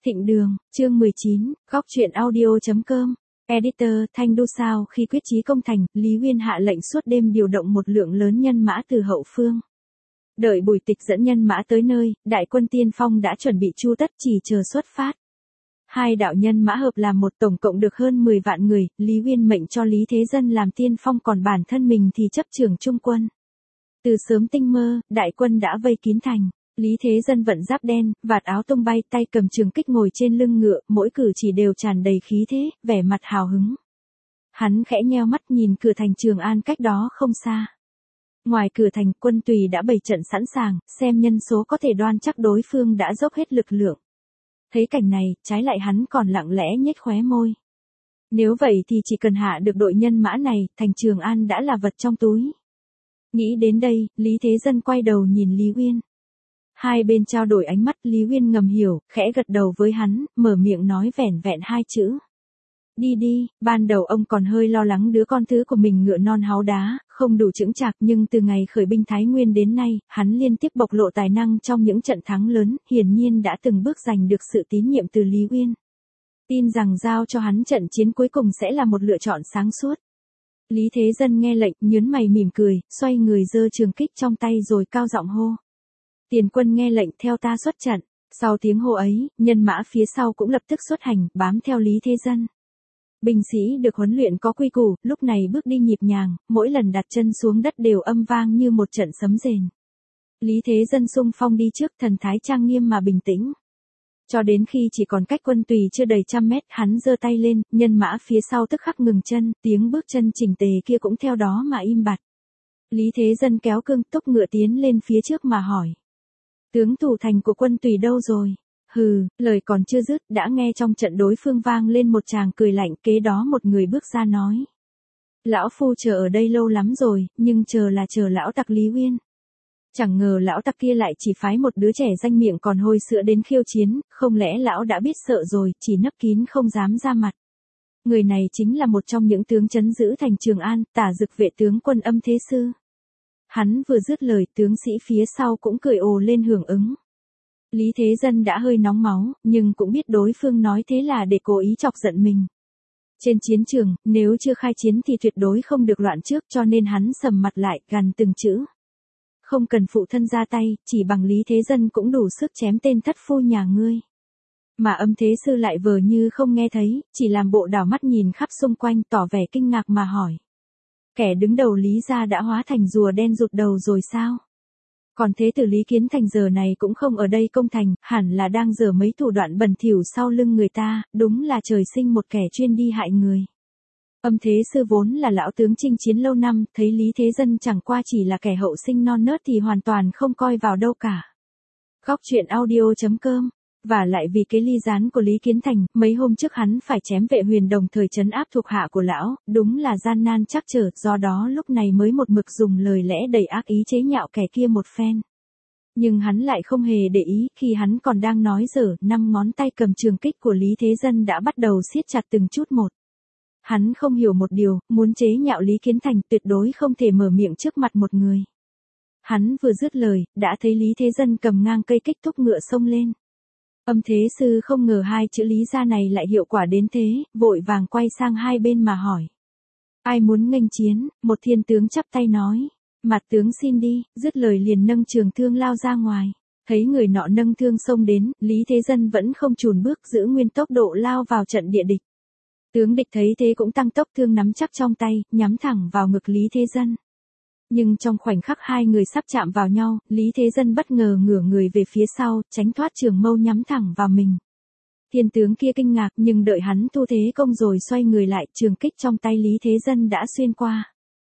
Thịnh Đường, chương 19, góc truyện audio.com. Editor, Thanh Đô sao khi quyết chí công thành, Lý Uyên hạ lệnh suốt đêm điều động một lượng lớn nhân mã từ hậu phương. Đợi Bùi Tịch dẫn nhân mã tới nơi, đại quân tiên phong đã chuẩn bị chu tất chỉ chờ xuất phát. Hai đạo nhân mã hợp làm một tổng cộng được hơn 10 vạn người, Lý Uyên mệnh cho Lý Thế Dân làm tiên phong còn bản thân mình thì chấp trưởng trung quân. Từ sớm tinh mơ, đại quân đã vây kín thành. Lý Thế Dân vận giáp đen, vạt áo tung bay, tay cầm trường kích ngồi trên lưng ngựa, mỗi cử chỉ đều tràn đầy khí thế, vẻ mặt hào hứng. Hắn khẽ nheo mắt nhìn cửa thành Trường An cách đó không xa. Ngoài cửa thành, quân tùy đã bày trận sẵn sàng, xem nhân số có thể đoan chắc đối phương đã dốc hết lực lượng. Thấy cảnh này, trái lại hắn còn lặng lẽ nhếch khóe môi. Nếu vậy thì chỉ cần hạ được đội nhân mã này, thành Trường An đã là vật trong túi. Nghĩ đến đây, Lý Thế Dân quay đầu nhìn Lý Uyên. Hai bên trao đổi ánh mắt, Lý Uyên ngầm hiểu, khẽ gật đầu với hắn, mở miệng nói vẻn vẹn hai chữ. Đi đi, ban đầu ông còn hơi lo lắng đứa con thứ của mình ngựa non háu đá, không đủ chững chạc, nhưng từ ngày khởi binh Thái Nguyên đến nay, hắn liên tiếp bộc lộ tài năng trong những trận thắng lớn, hiển nhiên đã từng bước giành được sự tín nhiệm từ Lý Uyên. Tin rằng giao cho hắn trận chiến cuối cùng sẽ là một lựa chọn sáng suốt. Lý Thế Dân nghe lệnh, nhướng mày mỉm cười, xoay người giơ trường kích trong tay rồi cao giọng hô. Tiền quân nghe lệnh theo ta xuất trận. Sau tiếng hô ấy, nhân mã phía sau cũng lập tức xuất hành, bám theo Lý Thế Dân. Binh sĩ được huấn luyện có quy củ, lúc này bước đi nhịp nhàng, mỗi lần đặt chân xuống đất đều âm vang như một trận sấm rền. Lý Thế Dân xung phong đi trước, thần thái trang nghiêm mà bình tĩnh. Cho đến khi chỉ còn cách quân tùy chưa đầy 100 mét, hắn giơ tay lên, nhân mã phía sau tức khắc ngừng chân, tiếng bước chân chỉnh tề kia cũng theo đó mà im bặt. Lý Thế Dân kéo cương túc ngựa tiến lên phía trước mà hỏi. Tướng thủ thành của quân tùy đâu rồi? Hừ, lời còn chưa dứt, đã nghe trong trận đối phương vang lên một tràng cười lạnh, kế đó một người bước ra nói. Lão phu chờ ở đây lâu lắm rồi, nhưng chờ là chờ lão tặc Lý Uyên. Chẳng ngờ lão tặc kia lại chỉ phái một đứa trẻ danh miệng còn hôi sữa đến khiêu chiến, không lẽ lão đã biết sợ rồi, chỉ nấp kín không dám ra mặt. Người này chính là một trong những tướng trấn giữ thành Trường An, Tả Dực vệ tướng quân Âm Thế Sư. Hắn vừa dứt lời, tướng sĩ phía sau cũng cười ồ lên hưởng ứng. Lý Thế Dân đã hơi nóng máu, nhưng cũng biết đối phương nói thế là để cố ý chọc giận mình. Trên chiến trường, nếu chưa khai chiến thì tuyệt đối không được loạn trước, cho nên hắn sầm mặt lại, gằn từng chữ. Không cần phụ thân ra tay, chỉ bằng Lý Thế Dân cũng đủ sức chém tên thất phu nhà ngươi. Mà Âm Thế Sư lại vờ như không nghe thấy, chỉ làm bộ đảo mắt nhìn khắp xung quanh, tỏ vẻ kinh ngạc mà hỏi. Kẻ đứng đầu Lý gia đã hóa thành rùa đen rụt đầu rồi sao? Còn thế tử Lý Kiến Thành giờ này cũng không ở đây công thành, hẳn là đang giở mấy thủ đoạn bẩn thỉu sau lưng người ta, đúng là trời sinh một kẻ chuyên đi hại người. Âm Thế Sư vốn là lão tướng chinh chiến lâu năm, thấy Lý Thế Dân chẳng qua chỉ là kẻ hậu sinh non nớt thì hoàn toàn không coi vào đâu cả. Góc truyện audio.com. Và lại vì cái ly gián của Lý Kiến Thành, mấy hôm trước hắn phải chém Vệ Huyền đồng thời trấn áp thuộc hạ của lão, đúng là gian nan trắc trở, do đó lúc này mới một mực dùng lời lẽ đầy ác ý chế nhạo kẻ kia một phen. Nhưng hắn lại không hề để ý, khi hắn còn đang nói dở, 5 ngón tay cầm trường kích của Lý Thế Dân đã bắt đầu siết chặt từng chút một. Hắn không hiểu một điều, muốn chế nhạo Lý Kiến Thành tuyệt đối không thể mở miệng trước mặt một người. Hắn vừa dứt lời, đã thấy Lý Thế Dân cầm ngang cây kích thúc ngựa xông lên. Âm Thế Sư không ngờ hai chữ Lý gia này lại hiệu quả đến thế, vội vàng quay sang hai bên mà hỏi. Ai muốn nghênh chiến? Một thiên tướng chắp tay nói. Mặt tướng xin đi, dứt lời liền nâng trường thương lao ra ngoài. Thấy người nọ nâng thương xông đến, Lý Thế Dân vẫn không chùn bước, giữ nguyên tốc độ lao vào trận địa địch. Tướng địch thấy thế cũng tăng tốc, thương nắm chắc trong tay, nhắm thẳng vào ngực Lý Thế Dân. Nhưng trong khoảnh khắc hai người sắp chạm vào nhau, Lý Thế Dân bất ngờ ngửa người về phía sau, tránh thoát trường mâu nhắm thẳng vào mình. Thiên tướng kia kinh ngạc, nhưng đợi hắn thu thế công rồi xoay người lại, trường kích trong tay Lý Thế Dân đã xuyên qua.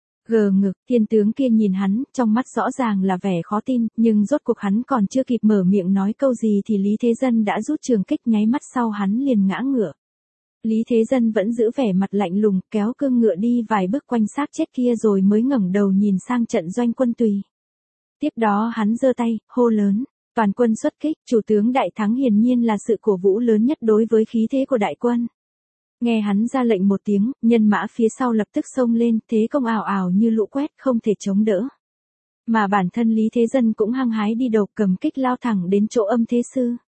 Gờ ngực, thiên tướng kia nhìn hắn, trong mắt rõ ràng là vẻ khó tin, nhưng rốt cuộc hắn còn chưa kịp mở miệng nói câu gì thì Lý Thế Dân đã rút trường kích, nháy mắt sau hắn liền ngã ngửa. Lý Thế Dân vẫn giữ vẻ mặt lạnh lùng, kéo cương ngựa đi vài bước quanh xác chết kia rồi mới ngẩng đầu nhìn sang trận doanh quân tùy. Tiếp đó hắn giơ tay, hô lớn, toàn quân xuất kích, chủ tướng đại thắng hiển nhiên là sự cổ vũ lớn nhất đối với khí thế của đại quân. Nghe hắn ra lệnh một tiếng, nhân mã phía sau lập tức xông lên, thế công ào ào như lũ quét không thể chống đỡ. Mà bản thân Lý Thế Dân cũng hăng hái đi đầu cầm kích lao thẳng đến chỗ Âm Thế Sư.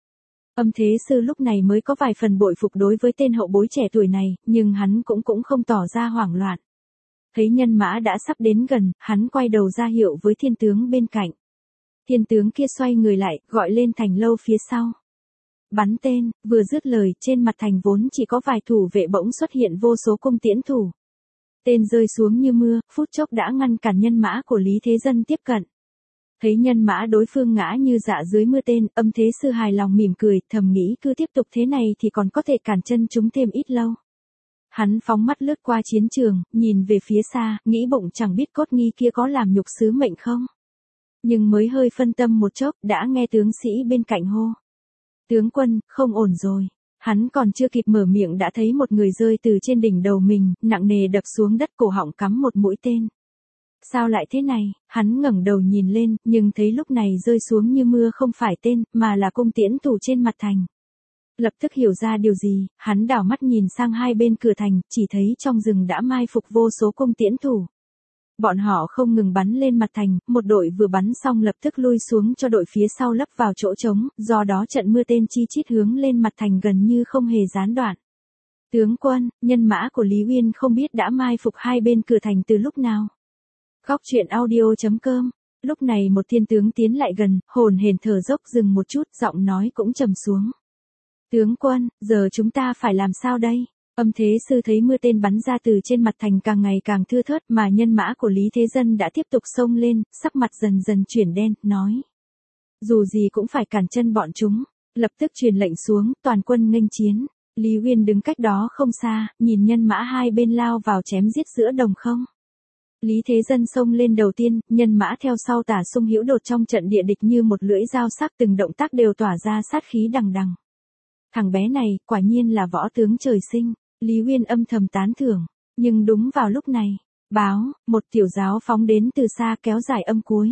Âm Thế Sư lúc này mới có vài phần bội phục đối với tên hậu bối trẻ tuổi này, nhưng hắn cũng không tỏ ra hoảng loạn. Thấy nhân mã đã sắp đến gần, hắn quay đầu ra hiệu với thiên tướng bên cạnh. Thiên tướng kia xoay người lại, gọi lên thành lâu phía sau. Bắn tên, vừa dứt lời, trên mặt thành vốn chỉ có vài thủ vệ bỗng xuất hiện vô số cung tiễn thủ. Tên rơi xuống như mưa, phút chốc đã ngăn cản nhân mã của Lý Thế Dân tiếp cận. Thấy nhân mã đối phương ngã như dạ dưới mưa tên, Âm Thế Sư hài lòng mỉm cười, thầm nghĩ cứ tiếp tục thế này thì còn có thể cản chân chúng thêm ít lâu. Hắn phóng mắt lướt qua chiến trường, nhìn về phía xa, nghĩ bụng chẳng biết cốt nghi kia có làm nhục sứ mệnh không. Nhưng mới hơi phân tâm một chốc, đã nghe tướng sĩ bên cạnh hô. Tướng quân, không ổn rồi. Hắn còn chưa kịp mở miệng đã thấy một người rơi từ trên đỉnh đầu mình, nặng nề đập xuống đất, cổ họng cắm một mũi tên. Sao lại thế này? Hắn ngẩng đầu nhìn lên, nhưng thấy lúc này rơi xuống như mưa không phải tên, mà là cung tiễn thủ trên mặt thành. Lập tức hiểu ra điều gì, hắn đảo mắt nhìn sang hai bên cửa thành, chỉ thấy trong rừng đã mai phục vô số cung tiễn thủ. Bọn họ không ngừng bắn lên mặt thành, một đội vừa bắn xong lập tức lui xuống cho đội phía sau lấp vào chỗ trống, do đó trận mưa tên chi chít hướng lên mặt thành gần như không hề gián đoạn. Tướng quân, nhân mã của Lý Uyên không biết đã mai phục hai bên cửa thành từ lúc nào. Góc truyện audio.com. Lúc này một thiên tướng tiến lại gần, hồn hển thở dốc, dừng một chút, giọng nói cũng trầm xuống. Tướng quân, giờ chúng ta phải làm sao đây? Âm Thế Sư thấy mưa tên bắn ra từ trên mặt thành càng ngày càng thưa thớt, mà nhân mã của Lý Thế Dân đã tiếp tục xông lên, sắc mặt dần dần chuyển đen, nói. Dù gì cũng phải cản chân bọn chúng. Lập tức truyền lệnh xuống, toàn quân nghênh chiến. Lý Uyên đứng cách đó không xa, nhìn nhân mã hai bên lao vào chém giết giữa đồng không. Lý Thế Dân xông lên đầu tiên, nhân mã theo sau tả sung hữu đột trong trận địa địch như một lưỡi dao sắc, từng động tác đều tỏa ra sát khí đằng đằng. Thằng bé này, quả nhiên là võ tướng trời sinh. Lý Uyên âm thầm tán thưởng, nhưng đúng vào lúc này, báo, một tiểu giáo phóng đến từ xa kéo dài âm cuối.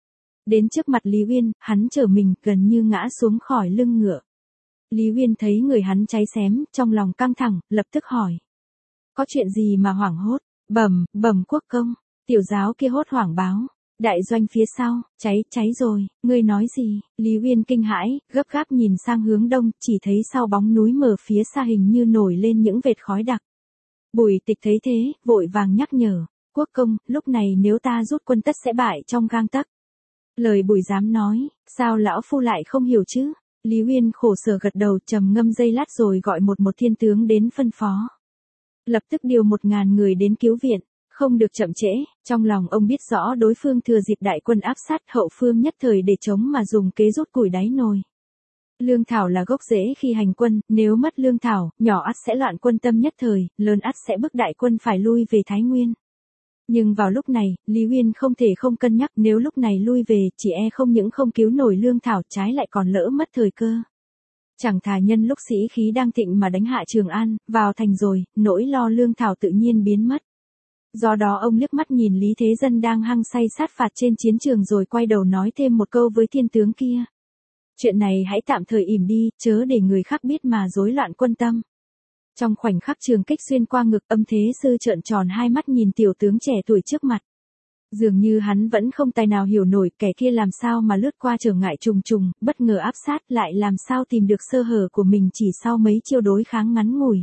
Đến trước mặt Lý Uyên, hắn trở mình, gần như ngã xuống khỏi lưng ngựa. Lý Uyên thấy người hắn cháy xém, trong lòng căng thẳng, lập tức hỏi. Có chuyện gì mà hoảng hốt? Bẩm quốc công, tiểu giáo kia hốt hoảng báo. Đại doanh phía sau, cháy rồi, ngươi nói gì? Lý Uyên kinh hãi, gấp gáp nhìn sang hướng đông, chỉ thấy sau bóng núi mờ phía xa hình như nổi lên những vệt khói đặc. Bùi Tịch thấy thế, vội vàng nhắc nhở, quốc công, lúc này nếu ta rút quân tất sẽ bại trong gang tấc. Lời Bùi dám nói, sao lão phu lại không hiểu chứ? Lý Uyên khổ sở gật đầu, trầm ngâm giây lát rồi gọi một thiên tướng đến phân phó. Lập tức điều 1000 người đến cứu viện. Không được chậm trễ, trong lòng ông biết rõ đối phương thừa dịp đại quân áp sát, hậu phương nhất thời để chống mà dùng kế rút củi đáy nồi. Lương thảo là gốc rễ khi hành quân, nếu mất lương thảo, nhỏ ắt sẽ loạn quân tâm nhất thời, lớn ắt sẽ bức đại quân phải lui về Thái Nguyên. Nhưng vào lúc này, Lý Uyên không thể không cân nhắc, nếu lúc này lui về, chỉ e không những không cứu nổi lương thảo, trái lại còn lỡ mất thời cơ. Chẳng thà nhân lúc sĩ khí đang thịnh mà đánh hạ Trường An, vào thành rồi, nỗi lo lương thảo tự nhiên biến mất. Do đó ông liếc mắt nhìn Lý Thế Dân đang hăng say sát phạt trên chiến trường rồi quay đầu nói thêm một câu với thiên tướng kia. Chuyện này hãy tạm thời ỉm đi, chớ để người khác biết mà rối loạn quân tâm. Trong khoảnh khắc trường kích xuyên qua ngực, Âm Thế Sư trợn tròn hai mắt nhìn tiểu tướng trẻ tuổi trước mặt. Dường như hắn vẫn không tài nào hiểu nổi kẻ kia làm sao mà lướt qua trở ngại trùng trùng, bất ngờ áp sát, lại làm sao tìm được sơ hở của mình chỉ sau mấy chiêu đối kháng ngắn ngủi.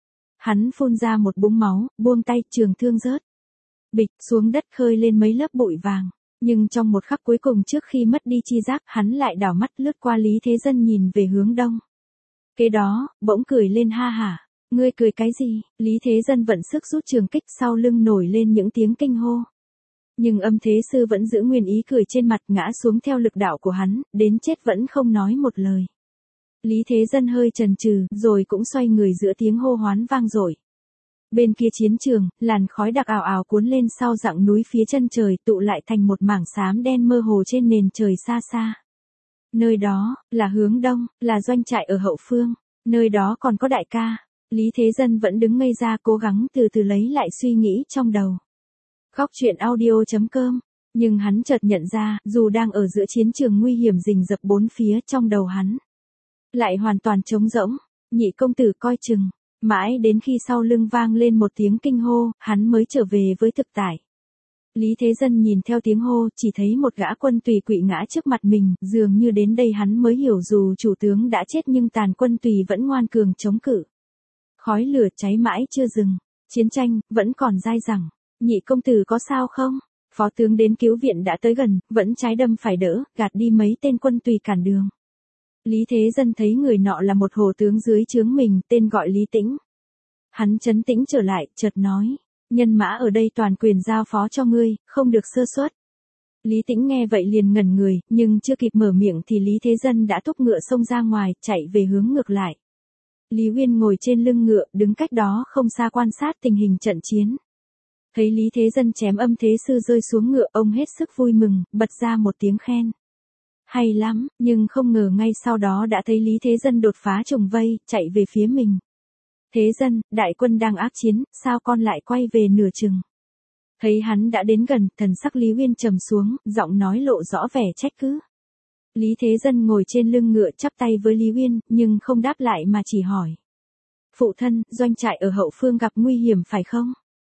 Hắn phun ra một búng máu, buông tay, trường thương rớt. Bịch, xuống đất khơi lên mấy lớp bụi vàng. Nhưng trong một khắc cuối cùng trước khi mất đi chi giác, hắn lại đảo mắt lướt qua Lý Thế Dân nhìn về hướng đông. Kế đó, bỗng cười lên ha hả. Ngươi cười cái gì? Lý Thế Dân vận sức rút trường kích, sau lưng nổi lên những tiếng kinh hô. Nhưng Âm Thế Sư vẫn giữ nguyên ý cười trên mặt, ngã xuống theo lực đạo của hắn, đến chết vẫn không nói một lời. Lý Thế Dân hơi chần chừ, rồi cũng xoay người giữa tiếng hô hoán vang dội. Bên kia chiến trường, làn khói đặc ào ào cuốn lên sau dặng núi phía chân trời, tụ lại thành một mảng xám đen mơ hồ trên nền trời xa xa. Nơi đó, là hướng đông, là doanh trại ở hậu phương, nơi đó còn có đại ca. Lý Thế Dân vẫn đứng ngây ra, cố gắng từ từ lấy lại suy nghĩ trong đầu. Góc truyện audio.com. Nhưng hắn chợt nhận ra, dù đang ở giữa chiến trường nguy hiểm rình rập bốn phía, trong đầu hắn lại hoàn toàn trống rỗng. Nhị công tử coi chừng. Mãi đến khi sau lưng vang lên một tiếng kinh hô, hắn mới trở về với thực tại. Lý Thế Dân nhìn theo tiếng hô, chỉ thấy một gã quân tùy quỵ ngã trước mặt mình, dường như đến đây hắn mới hiểu dù chủ tướng đã chết nhưng tàn quân tùy vẫn ngoan cường chống cự. Khói lửa cháy mãi chưa dừng, chiến tranh vẫn còn dai dẳng. Nhị công tử có sao không? Phó tướng đến cứu viện đã tới gần, vẫn trái đâm phải đỡ, gạt đi mấy tên quân tùy cản đường. Lý Thế Dân thấy người nọ là một hồ tướng dưới trướng mình, tên gọi Lý Tĩnh. Hắn trấn tĩnh trở lại, chợt nói, nhân mã ở đây toàn quyền giao phó cho ngươi, không được sơ suất. Lý Tĩnh nghe vậy liền ngẩn người, nhưng chưa kịp mở miệng thì Lý Thế Dân đã thúc ngựa xông ra ngoài, chạy về hướng ngược lại. Lý Uyên ngồi trên lưng ngựa, đứng cách đó không xa quan sát tình hình trận chiến. Thấy Lý Thế Dân chém Âm Thế Sư rơi xuống ngựa, ông hết sức vui mừng, bật ra một tiếng khen. Hay lắm, nhưng không ngờ ngay sau đó đã thấy Lý Thế Dân đột phá trùng vây, chạy về phía mình. Thế Dân, đại quân đang ác chiến, sao con lại quay về nửa chừng? Thấy hắn đã đến gần, thần sắc Lý Uyên trầm xuống, giọng nói lộ rõ vẻ trách cứ. Lý Thế Dân ngồi trên lưng ngựa chắp tay với Lý Uyên, nhưng không đáp lại mà chỉ hỏi. Phụ thân, doanh trại ở hậu phương gặp nguy hiểm phải không?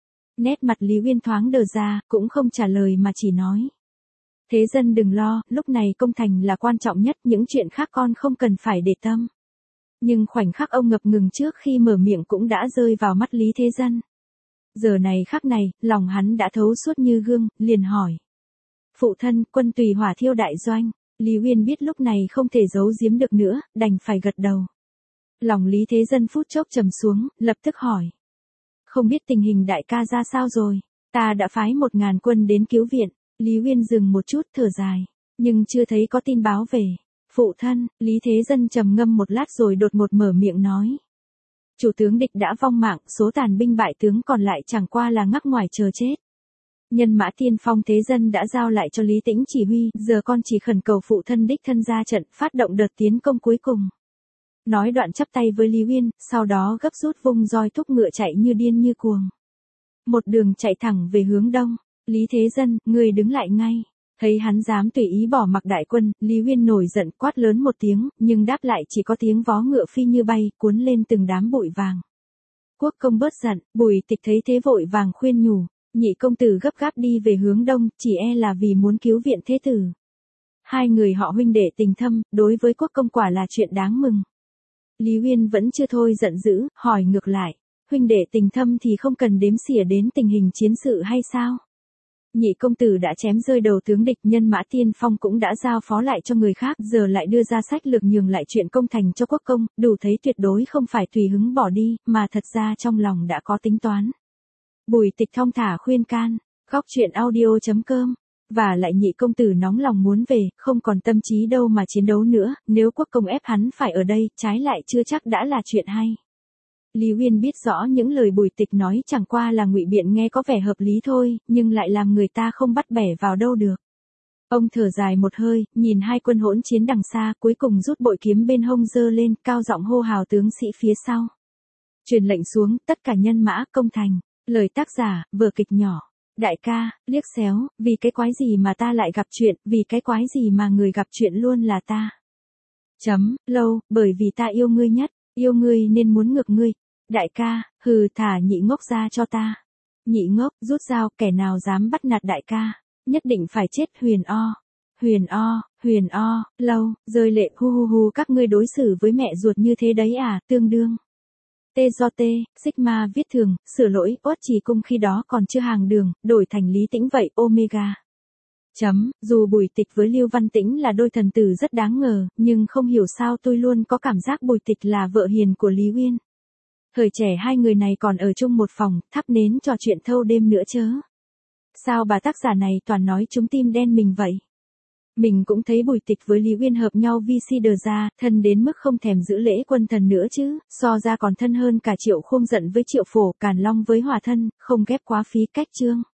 Nét mặt Lý Uyên thoáng đờ ra, cũng không trả lời mà chỉ nói. Thế Dân đừng lo, lúc này công thành là quan trọng nhất, những chuyện khác con không cần phải để tâm. Nhưng khoảnh khắc ông ngập ngừng trước khi mở miệng cũng đã rơi vào mắt Lý Thế Dân. Giờ này khắc này, lòng hắn đã thấu suốt như gương, liền hỏi. Phụ thân, quân tùy hỏa thiêu đại doanh. Lý Uyên biết lúc này không thể giấu giếm được nữa, đành phải gật đầu. Lòng Lý Thế Dân phút chốc trầm xuống, lập tức hỏi. Không biết tình hình đại ca ra sao rồi, ta đã phái 1000 quân đến cứu viện. Lý Uyên dừng một chút thở dài, nhưng chưa thấy có tin báo về. Phụ thân, Lý Thế Dân trầm ngâm một lát rồi đột ngột mở miệng nói. Chủ tướng địch đã vong mạng, số tàn binh bại tướng còn lại chẳng qua là ngắc ngoài chờ chết. Nhân mã tiên phong Thế Dân đã giao lại cho Lý Tĩnh chỉ huy, giờ con chỉ khẩn cầu phụ thân đích thân ra trận, phát động đợt tiến công cuối cùng. Nói đoạn chắp tay với Lý Uyên, sau đó gấp rút vung roi thúc ngựa chạy như điên như cuồng. Một đường chạy thẳng về hướng đông. Lý Thế Dân, ngươi đứng lại ngay. Thấy hắn dám tùy ý bỏ mặc đại quân, Lý Uyên nổi giận quát lớn một tiếng, nhưng đáp lại chỉ có tiếng vó ngựa phi như bay, cuốn lên từng đám bụi vàng. Quốc công bớt giận, Bùi Tịch thấy thế vội vàng khuyên nhủ, nhị công tử gấp gáp đi về hướng đông, chỉ e là vì muốn cứu viện thế tử. Hai người họ huynh đệ tình thâm, đối với quốc công quả là chuyện đáng mừng. Lý Uyên vẫn chưa thôi giận dữ, hỏi ngược lại, huynh đệ tình thâm thì không cần đếm xỉa đến tình hình chiến sự hay sao? Nhị công tử đã chém rơi đầu tướng địch, nhân mã tiên phong cũng đã giao phó lại cho người khác, giờ lại đưa ra sách lược nhường lại chuyện công thành cho quốc công, đủ thấy tuyệt đối không phải tùy hứng bỏ đi, mà thật ra trong lòng đã có tính toán. Bùi Tịch thong thả khuyên can, góc truyện audio.com. Và lại nhị công tử nóng lòng muốn về, không còn tâm trí đâu mà chiến đấu nữa, nếu quốc công ép hắn phải ở đây, trái lại chưa chắc đã là chuyện hay. Lý Uyên biết rõ những lời Bùi Tịch nói chẳng qua là ngụy biện nghe có vẻ hợp lý thôi, nhưng lại làm người ta không bắt bẻ vào đâu được. Ông thở dài một hơi, nhìn hai quân hỗn chiến đằng xa, cuối cùng rút bội kiếm bên hông giơ lên, cao giọng hô hào tướng sĩ phía sau. Truyền lệnh xuống, tất cả nhân mã công thành. Lời tác giả, vở kịch nhỏ. Đại ca, liếc xéo, vì cái quái gì mà ta lại gặp chuyện, vì cái quái gì mà người gặp chuyện luôn là ta. Lâu, bởi vì ta yêu ngươi nhất, yêu ngươi nên muốn ngược ngươi. Đại ca, hừ, thả nhị ngốc ra cho ta. Nhị ngốc, rút dao, kẻ nào dám bắt nạt đại ca, nhất định phải chết. Huyền o, Lâu, rơi lệ, hu, các ngươi đối xử với mẹ ruột như thế đấy à, tương đương. T do T, Sigma viết thường, sửa lỗi, Uất Trì Cung khi đó còn chưa hàng đường, đổi thành Lý Tĩnh vậy, Omega. Dù Bùi Tịch với Lưu Văn Tĩnh là đôi thần tử rất đáng ngờ, nhưng không hiểu sao tôi luôn có cảm giác Bùi Tịch là vợ hiền của Lý Uyên. Thời trẻ hai người này còn ở chung một phòng, thắp nến trò chuyện thâu đêm nữa chớ. Sao bà tác giả này toàn nói chúng tim đen mình vậy? Mình cũng thấy Bùi Tịch với Lý Uyên hợp nhau VC đờ ra, thân đến mức không thèm giữ lễ quân thần nữa chứ, so ra còn thân hơn cả Triệu Khung giận với Triệu Phổ, Càn Long với Hòa thân, không ghép quá phí cách chương.